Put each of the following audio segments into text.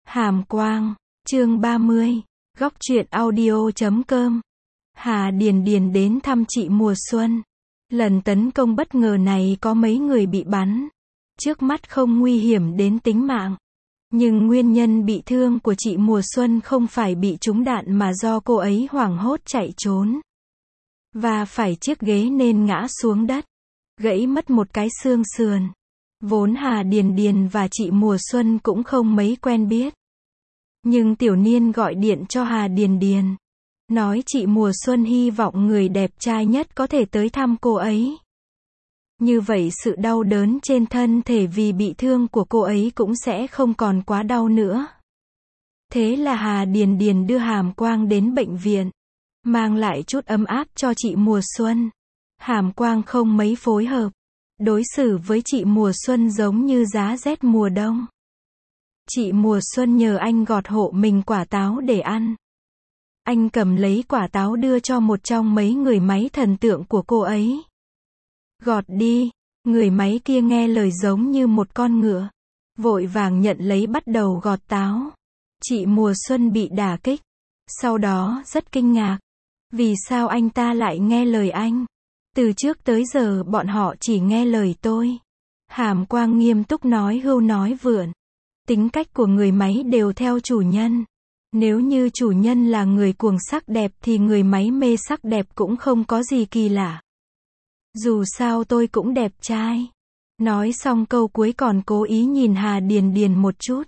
Hàm Quang, chương 30, góc truyện audio.com. Hà Điền Điền đến thăm chị mùa xuân. Lần tấn công bất ngờ này có mấy người bị bắn. Trước mắt không nguy hiểm đến tính mạng. Nhưng nguyên nhân bị thương của chị mùa xuân không phải bị trúng đạn mà do cô ấy hoảng hốt chạy trốn. Và phải chiếc ghế nên ngã xuống đất. Gãy mất một cái xương sườn. Vốn Hà Điền Điền và chị mùa xuân cũng không mấy quen biết. Nhưng Tiểu Niên gọi điện cho Hà Điền Điền. Nói chị mùa xuân hy vọng người đẹp trai nhất có thể tới thăm cô ấy. Như vậy sự đau đớn trên thân thể vì bị thương của cô ấy cũng sẽ không còn quá đau nữa. Thế là Hà Điền Điền đưa Hàm Quang đến bệnh viện. Mang lại chút ấm áp cho chị mùa xuân. Hàm Quang không mấy phối hợp. Đối xử với chị mùa xuân giống như giá rét mùa đông. Chị mùa xuân nhờ anh gọt hộ mình quả táo để ăn. Anh cầm lấy quả táo đưa cho một trong mấy người máy thần tượng của cô ấy. Gọt đi. Người máy kia nghe lời giống như một con ngựa. Vội vàng nhận lấy bắt đầu gọt táo. Chị mùa xuân bị đả kích. Sau đó rất kinh ngạc. Vì sao anh ta lại nghe lời anh? Từ trước tới giờ bọn họ chỉ nghe lời tôi. Hàm Quang nghiêm túc nói hưu nói vượn. Tính cách của người máy đều theo chủ nhân. Nếu như chủ nhân là người cuồng sắc đẹp thì người máy mê sắc đẹp cũng không có gì kỳ lạ. Dù sao tôi cũng đẹp trai. Nói xong câu cuối còn cố ý nhìn Hà Điền Điền một chút.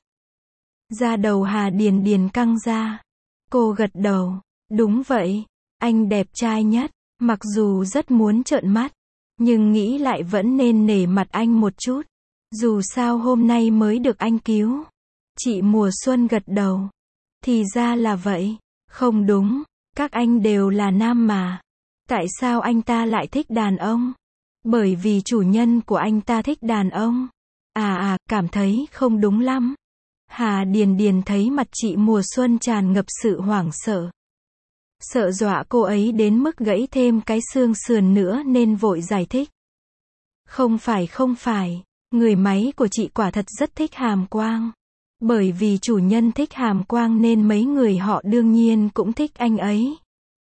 Da đầu Hà Điền Điền căng ra. Cô gật đầu. Đúng vậy. Anh đẹp trai nhất. Mặc dù rất muốn trợn mắt. Nhưng nghĩ lại vẫn nên nể mặt anh một chút. Dù sao hôm nay mới được anh cứu. Chị mùa xuân gật đầu. Thì ra là vậy. Không đúng. Các anh đều là nam mà. Tại sao anh ta lại thích đàn ông? Bởi vì chủ nhân của anh ta thích đàn ông. Cảm thấy không đúng lắm. Hà Điền Điền thấy mặt chị mùa xuân tràn ngập sự hoảng sợ. Sợ dọa cô ấy đến mức gãy thêm cái xương sườn nữa nên vội giải thích. Không phải. Người máy của chị quả thật rất thích Hàm Quang. Bởi vì chủ nhân thích Hàm Quang nên mấy người họ đương nhiên cũng thích anh ấy.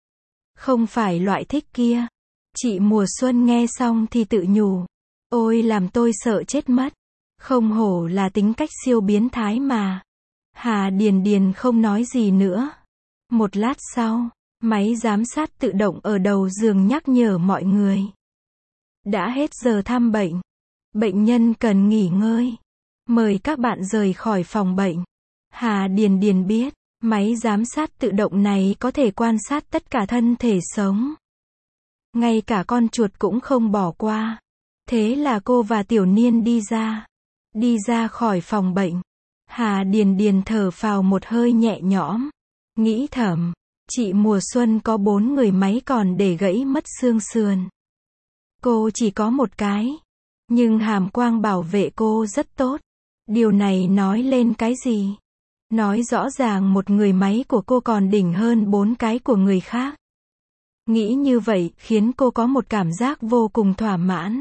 Không phải loại thích kia. Chị mùa xuân nghe xong thì tự nhủ. Ôi làm tôi sợ chết mất. Không hổ là tính cách siêu biến thái mà. Hà Điền Điền không nói gì nữa. Một lát sau, máy giám sát tự động ở đầu giường nhắc nhở mọi người. Đã hết giờ thăm bệnh. Bệnh nhân cần nghỉ ngơi. Mời các bạn rời khỏi phòng bệnh. Hà Điền Điền biết, máy giám sát tự động này có thể quan sát tất cả thân thể sống. Ngay cả con chuột cũng không bỏ qua. Thế là cô và Tiểu Niên đi ra. Đi ra khỏi phòng bệnh. Hà Điền Điền thở phào một hơi nhẹ nhõm. Nghĩ thầm, chị mùa xuân có 4 người máy còn để gãy mất xương sườn. Cô chỉ có một cái. Nhưng Hàm Quang bảo vệ cô rất tốt. Điều này nói lên cái gì? Nói rõ ràng một người máy của cô còn đỉnh hơn 4 cái của người khác. Nghĩ như vậy khiến cô có một cảm giác vô cùng thỏa mãn.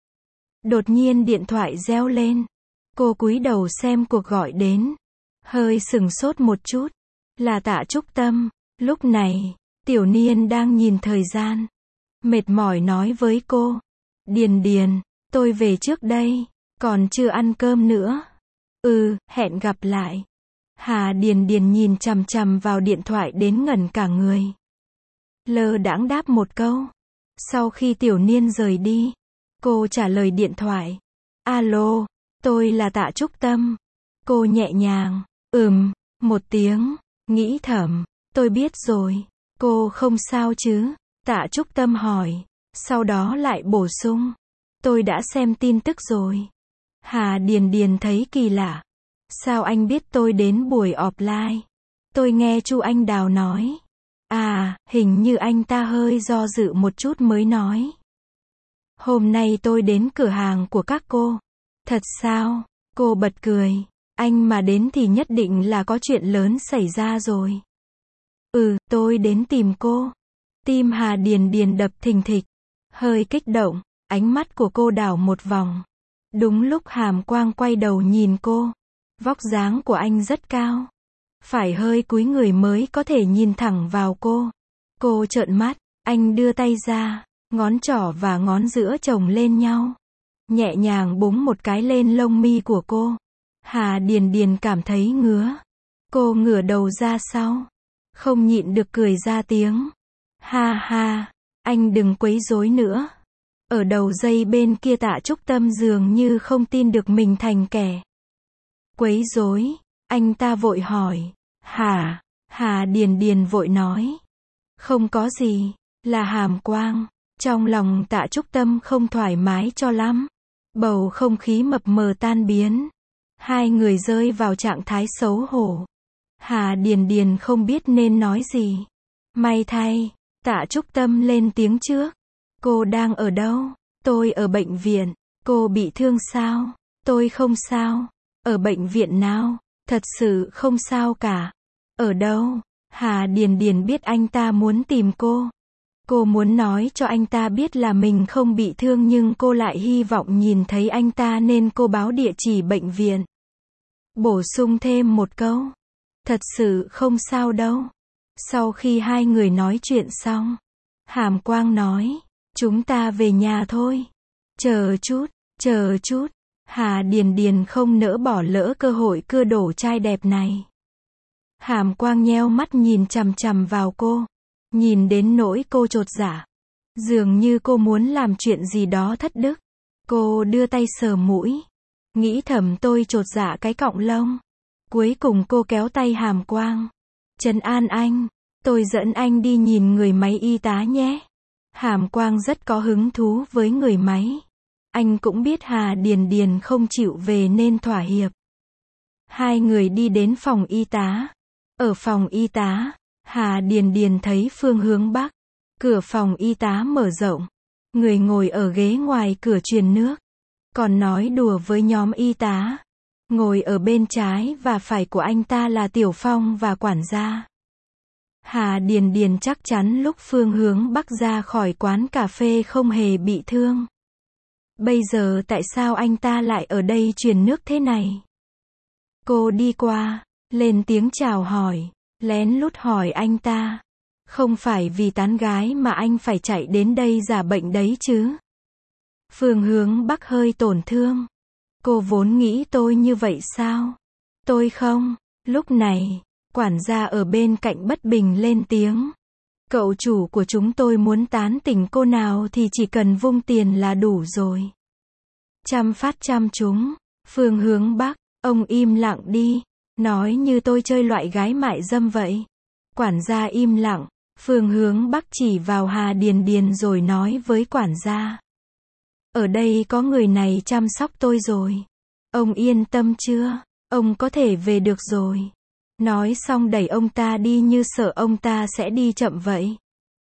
Đột nhiên điện thoại reo lên. Cô cúi đầu xem cuộc gọi đến. Hơi sừng sốt một chút. Là Tạ Trúc Tâm. Lúc này, Tiểu Niên đang nhìn thời gian. Mệt mỏi nói với cô. Điền Điền, tôi về trước đây. Còn chưa ăn cơm nữa. Hẹn gặp lại. Hà Điền Điền nhìn chằm chằm vào điện thoại đến ngẩn cả người. Lơ đãng đáp một câu. Sau khi Tiểu Niên rời đi, cô trả lời điện thoại. Alo, tôi là Tạ Trúc Tâm. Cô nhẹ nhàng, một tiếng, nghĩ thầm, tôi biết rồi. Cô không sao chứ? Tạ Trúc Tâm hỏi. Sau đó lại bổ sung. Tôi đã xem tin tức rồi. Hà Điền Điền thấy kỳ lạ. Sao anh biết tôi đến buổi offline? Tôi nghe Chu Anh Đào nói. Hình như anh ta hơi do dự một chút mới nói. Hôm nay tôi đến cửa hàng của các cô. Thật sao? Cô bật cười. Anh mà đến thì nhất định là có chuyện lớn xảy ra rồi. Tôi đến tìm cô. Tim Hà Điền Điền đập thình thịch. Hơi kích động. Ánh mắt của cô đảo một vòng. Đúng lúc Hàm Quang quay đầu nhìn cô. Vóc dáng của anh rất cao. Phải hơi cúi người mới có thể nhìn thẳng vào cô. Cô trợn mắt, anh đưa tay ra, ngón trỏ và ngón giữa chồng lên nhau. Nhẹ nhàng búng một cái lên lông mi của cô. Hà Điền Điền cảm thấy ngứa. Cô ngửa đầu ra sau. Không nhịn được cười ra tiếng. Ha ha, anh đừng quấy rối nữa. Ở đầu dây bên kia Tạ Trúc Tâm dường như không tin được mình thành kẻ quấy rối. Anh ta vội hỏi. Hả? Hà Điền Điền vội nói. Không có gì, là Hàm Quang. Trong lòng Tạ Trúc Tâm không thoải mái cho lắm. Bầu không khí mập mờ tan biến. Hai người rơi vào trạng thái xấu hổ. Hà Điền Điền không biết nên nói gì. May thay, Tạ Trúc Tâm lên tiếng trước. Cô đang ở đâu? Tôi ở bệnh viện. Cô bị thương sao? Tôi không sao. Ở bệnh viện nào? Thật sự không sao cả. Ở đâu? Hà Điền Điền biết anh ta muốn tìm cô. Cô muốn nói cho anh ta biết là mình không bị thương nhưng cô lại hy vọng nhìn thấy anh ta nên cô báo địa chỉ bệnh viện. Bổ sung thêm một câu. Thật sự không sao đâu. Sau khi hai người nói chuyện xong, Hàm Quang nói. Chúng ta về nhà thôi. Chờ chút, chờ chút. Hà Điền Điền không nỡ bỏ lỡ cơ hội cưa đổ trai đẹp này. Hàm Quang nheo mắt nhìn chằm chằm vào cô. Nhìn đến nỗi cô chột dạ. Dường như cô muốn làm chuyện gì đó thất đức. Cô đưa tay sờ mũi. Nghĩ thầm tôi chột dạ cái cọng lông. Cuối cùng cô kéo tay Hàm Quang. Trấn an anh. Tôi dẫn anh đi nhìn người máy y tá nhé. Hàm Quang rất có hứng thú với người máy. Anh cũng biết Hà Điền Điền không chịu về nên thỏa hiệp. Hai người đi đến phòng y tá. Ở phòng y tá, Hà Điền Điền thấy phương hướng bắc. Cửa phòng y tá mở rộng. Người ngồi ở ghế ngoài cửa truyền nước. Còn nói đùa với nhóm y tá. Ngồi ở bên trái và phải của anh ta là Tiểu Phong và quản gia. Hà Điền Điền chắc chắn lúc phương hướng bắc ra khỏi quán cà phê không hề bị thương. Bây giờ tại sao anh ta lại ở đây truyền nước thế này? Cô đi qua, lên tiếng chào hỏi, lén lút hỏi anh ta. Không phải vì tán gái mà anh phải chạy đến đây giả bệnh đấy chứ? Phương hướng bắc hơi tổn thương. Cô vốn nghĩ tôi như vậy sao? Tôi không. Lúc này, quản gia ở bên cạnh bất bình lên tiếng. Cậu chủ của chúng tôi muốn tán tỉnh cô nào thì chỉ cần vung tiền là đủ rồi. Chăm phát chăm chúng. Phương hướng bắc, ông im lặng đi. Nói như tôi chơi loại gái mại dâm vậy. Quản gia im lặng. Phương hướng bắc chỉ vào Hà Điền Điền rồi nói với quản gia. Ở đây có người này chăm sóc tôi rồi. Ông yên tâm chưa? Ông có thể về được rồi. Nói xong đẩy ông ta đi như sợ ông ta sẽ đi chậm vậy.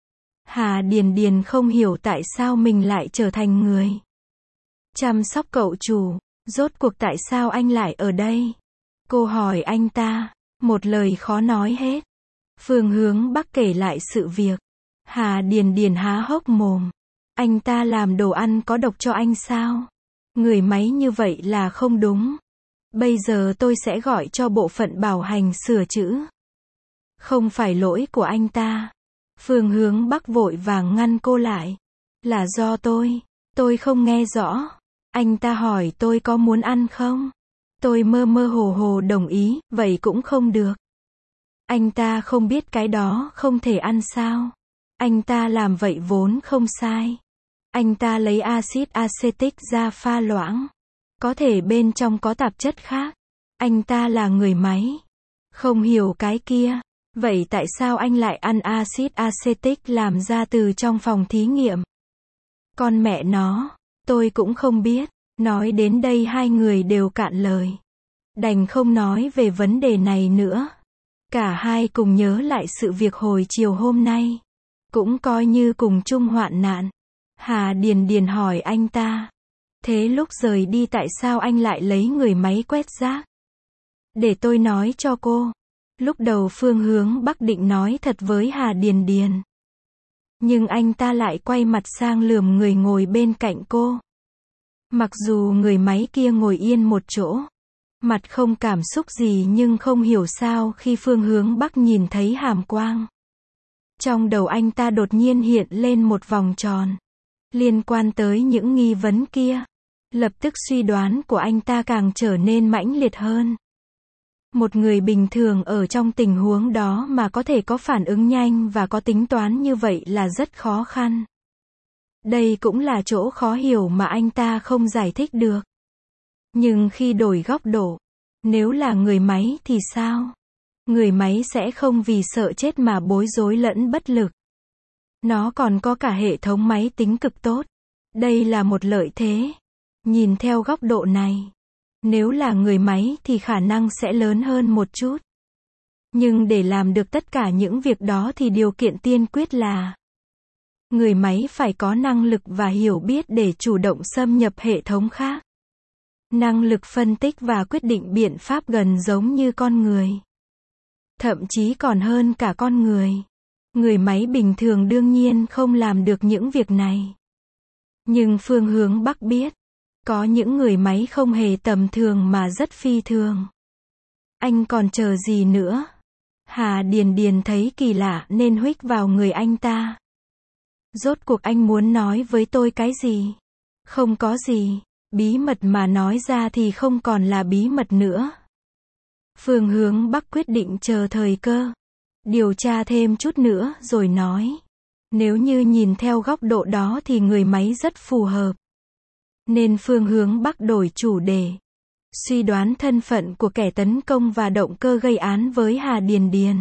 Hà Điền Điền không hiểu tại sao mình lại trở thành người chăm sóc cậu chủ. Rốt cuộc tại sao anh lại ở đây? Cô hỏi anh ta. Một lời khó nói hết. Phương hướng bắc kể lại sự việc. Hà Điền Điền há hốc mồm. Anh ta làm đồ ăn có độc cho anh sao? Người máy như vậy là không đúng. Bây giờ tôi sẽ gọi cho bộ phận bảo hành sửa chữa. Không phải lỗi của anh ta. Phương hướng bắc vội vàng ngăn cô lại. Là do tôi không nghe rõ. Anh ta hỏi tôi có muốn ăn không? Tôi mơ mơ hồ hồ đồng ý, vậy cũng không được. Anh ta không biết cái đó không thể ăn sao? Anh ta làm vậy vốn không sai. Anh ta lấy axit acetic ra pha loãng. Có thể bên trong có tạp chất khác. Anh ta là người máy. Không hiểu cái kia. Vậy tại sao anh lại ăn axit acetic làm ra từ trong phòng thí nghiệm? Con mẹ nó, tôi cũng không biết. Nói đến đây hai người đều cạn lời. Đành không nói về vấn đề này nữa. Cả hai cùng nhớ lại sự việc hồi chiều hôm nay. Cũng coi như cùng chung hoạn nạn. Hà Điền Điền hỏi anh ta. Thế lúc rời đi tại sao anh lại lấy người máy quét rác? Để tôi nói cho cô. Lúc đầu phương hướng bắc định nói thật với Hà Điền Điền. Nhưng anh ta lại quay mặt sang lườm người ngồi bên cạnh cô. Mặc dù người máy kia ngồi yên một chỗ. Mặt không cảm xúc gì nhưng không hiểu sao khi phương hướng bắc nhìn thấy hàm quang. Trong đầu anh ta đột nhiên hiện lên một vòng tròn. Liên quan tới những nghi vấn kia. Lập tức suy đoán của anh ta càng trở nên mãnh liệt hơn. Một người bình thường ở trong tình huống đó mà có thể có phản ứng nhanh và có tính toán như vậy là rất khó khăn. Đây cũng là chỗ khó hiểu mà anh ta không giải thích được. Nhưng khi đổi góc độ, nếu là người máy thì sao? Người máy sẽ không vì sợ chết mà bối rối lẫn bất lực. Nó còn có cả hệ thống máy tính cực tốt. Đây là một lợi thế. Nhìn theo góc độ này, nếu là người máy thì khả năng sẽ lớn hơn một chút. Nhưng để làm được tất cả những việc đó thì điều kiện tiên quyết là người máy phải có năng lực và hiểu biết để chủ động xâm nhập hệ thống khác. Năng lực phân tích và quyết định biện pháp gần giống như con người. Thậm chí còn hơn cả con người. Người máy bình thường đương nhiên không làm được những việc này. Nhưng phương hướng bắc biết, có những người máy không hề tầm thường mà rất phi thường. Anh còn chờ gì nữa? Hà Điền Điền thấy kỳ lạ nên huých vào người anh ta. Rốt cuộc anh muốn nói với tôi cái gì? Không có gì. Bí mật mà nói ra thì không còn là bí mật nữa. Phương hướng bắc quyết định chờ thời cơ. Điều tra thêm chút nữa rồi nói. Nếu như nhìn theo góc độ đó thì người máy rất phù hợp. Nên phương hướng bắc đổi chủ đề. Suy đoán thân phận của kẻ tấn công và động cơ gây án với Hà Điền Điền.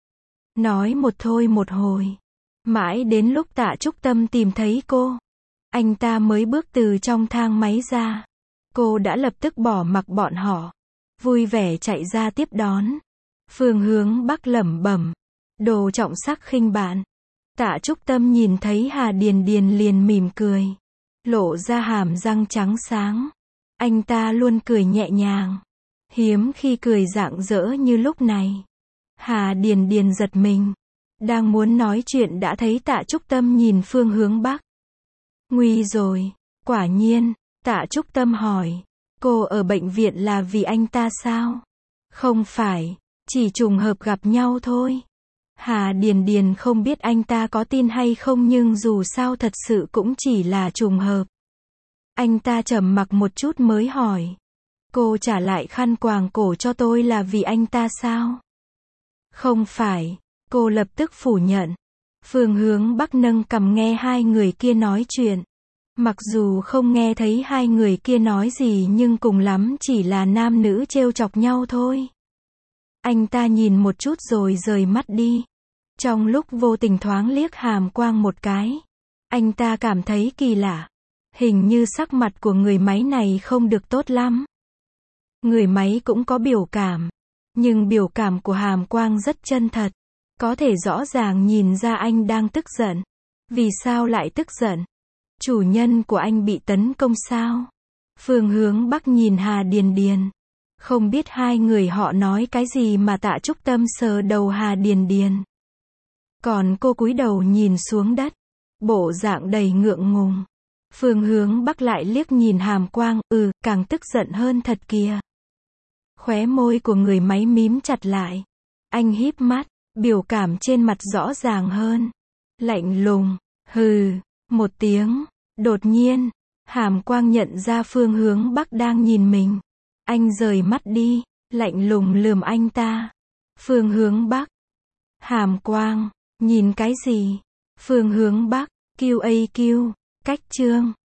Nói một thôi một hồi. Mãi đến lúc Tạ Trúc Tâm tìm thấy cô. Anh ta mới bước từ trong thang máy ra. Cô đã lập tức bỏ mặc bọn họ. Vui vẻ chạy ra tiếp đón. Phương hướng bắc lẩm bẩm. Đồ trọng sắc khinh bạn. Tạ Trúc Tâm nhìn thấy Hà Điền Điền liền mỉm cười. Lộ ra hàm răng trắng sáng. Anh ta luôn cười nhẹ nhàng. Hiếm khi cười rạng rỡ như lúc này. Hà Điền Điền giật mình. Đang muốn nói chuyện đã thấy Tạ Trúc Tâm nhìn phương hướng bắc. Nguy rồi. Quả nhiên. Tạ Trúc Tâm hỏi. Cô ở bệnh viện là vì anh ta sao? Không phải. Chỉ trùng hợp gặp nhau thôi. Hà Điền Điền không biết anh ta có tin hay không nhưng dù sao thật sự cũng chỉ là trùng hợp. Anh ta trầm mặc một chút mới hỏi. Cô trả lại khăn quàng cổ cho tôi là vì anh ta sao? Không phải. Cô lập tức phủ nhận. Phương hướng bắc nâng cằm nghe hai người kia nói chuyện. Mặc dù không nghe thấy hai người kia nói gì nhưng cùng lắm chỉ là nam nữ trêu chọc nhau thôi. Anh ta nhìn một chút rồi rời mắt đi. Trong lúc vô tình thoáng liếc hàm quang một cái. Anh ta cảm thấy kỳ lạ. Hình như sắc mặt của người máy này không được tốt lắm. Người máy cũng có biểu cảm. Nhưng biểu cảm của hàm quang rất chân thật. Có thể rõ ràng nhìn ra anh đang tức giận. Vì sao lại tức giận? Chủ nhân của anh bị tấn công sao? Phương hướng bắc nhìn Hà Điền Điền. Không biết hai người họ nói cái gì mà Tạ Trúc Tâm sờ đầu Hà Điền Điền. Còn cô cúi đầu nhìn xuống đất. Bộ dạng đầy ngượng ngùng. Phương hướng bắc lại liếc nhìn hàm quang. Càng tức giận hơn thật kìa. Khóe môi của người máy mím chặt lại. Anh híp mắt. Biểu cảm trên mặt rõ ràng hơn. Lạnh lùng. Hừ. Một tiếng. Đột nhiên. Hàm quang nhận ra phương hướng bắc đang nhìn mình. Anh rời mắt đi. Lạnh lùng lườm anh ta. Phương hướng bắc. Hàm quang. Nhìn cái gì? Phương hướng bắc. QAQ. Cách chương.